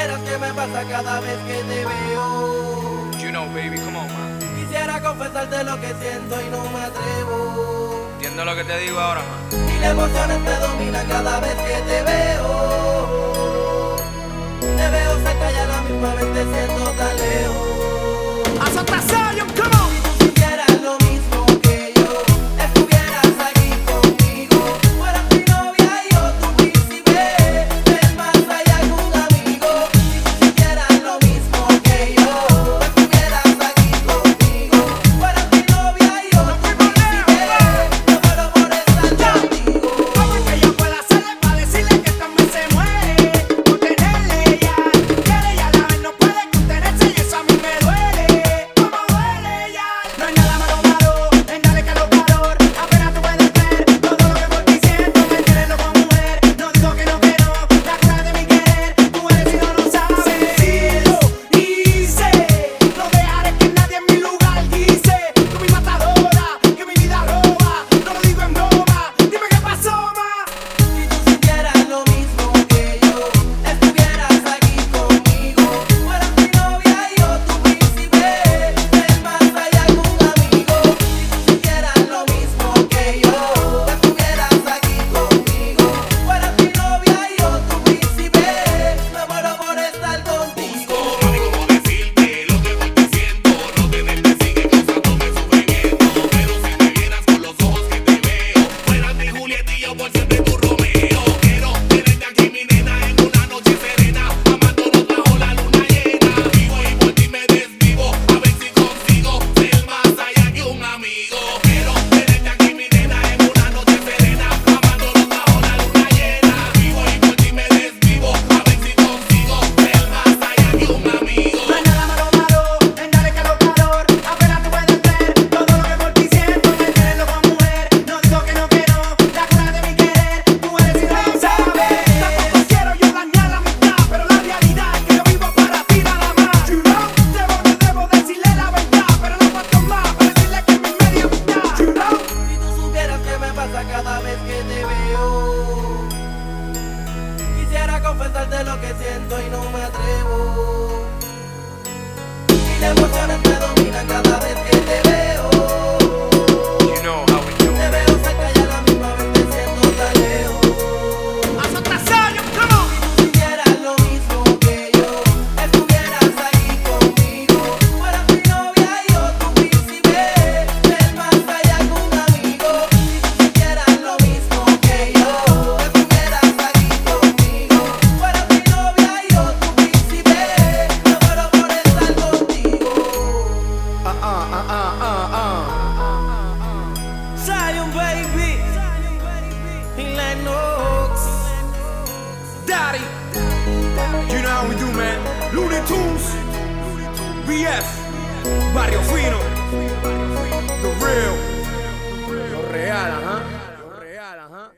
supieras qué me pasa cada vez que te veo. You know, baby, come on, man. Quisiera confesarte lo que siento y no me atrevo. ¿Entiendes lo que te digo ahora, man? Y la emoción me domina cada vez que te veo. Te veo cerca y a la misma vez te siento tan lejos. Hasta Zion, come on. Si tú sintieras lo mismo que yo, estuvieras aquí conmigo. Fueras mi novia y yo tu príncipe, ser más allá que un amigo. Si tú sintieras lo mismo que yo, estuvieras aquí conmigo. Fueras mi novia y yo tu príncipe, me muero por estar contigo. Vamos que yo pueda hacerle para decirle que también se muere por tenerle ya. Quiere y a la vez no puede contenerse y eso a mí me duele. Como duele ya. No hay nada malo malo en darle calor calor. Apenas tú puedes ver todo lo que por ti siento. Me tienes loco mujer. No digo que no, la clave de mi querer. Tú eres y no lo sabes. Sencillo hice. No dejaré que nadie en mi lugar dice. Tú mi matadora, que mi vida roba. No lo digo en broma. Dime qué pasó, ma. Si tú sintieras lo mismo que yo, estuvieras aquí conmigo. Fueras mi novia y yo tu príncipe, ser más allá que un amigo. Si tú sintieras lo mismo que yo, estuvieras aquí conmigo. Fueras mi novia y yo tu príncipe, me muero por estar contigo. Mami, cómo decirte lo que por ti siento. No tenerte sigue causándome sufrimiento. Pero si me vieras con los ojos que te veo, fueras mi Julieta y yo por siempre tu Romeo. Quiero tenerte aquí, mi nena, en una noche serena, amándonos bajo la luna llena. Vivo y por ti me desvivo, a ver si consigo ser más allá que un amigo. Quiero tenerte aquí, mi nena, en una noche serena, amándonos bajo la luna llena. Vivo y por ti me desvivo, a ver si consigo ser más allá que un amigo. No hay nada malo malo en darle calor calor. Apenas tú puedes ver todo lo que por ti siento. Me tienes loco mujer. No digo que no, la clave de mi querer. Tú eres y no lo sabes. Tampoco quiero yo dañar la amistad, pero la realidad es que yo vivo para ti nada más. You know, debo decirle la verdad, pero no falta más para decirle que mi media mitad. You know. Si tú supieras qué me pasa cada vez que te veo. Quisiera confesarte lo que siento y no me atrevo. Y la emoción me domina cada vez que te veo. You know how we do. Te veo cerca y a la misma vez te siento tan lejos. Hasta Zion, come on. Si tú sintieras lo mismo que yo, estuvieras aquí conmigo. Fueras mi novia y yo tu príncipe, ser más allá que un amigo. Si tú sintieras lo mismo que yo, estuvieras aquí conmigo. Fueras mi novia y yo tu príncipe, me muero por estar contigo. Zion, baby, y Lennox. Daddy. You know how we do, man. Looney Tunes. BF. Barrio Fino. The real. Lo real, ajá.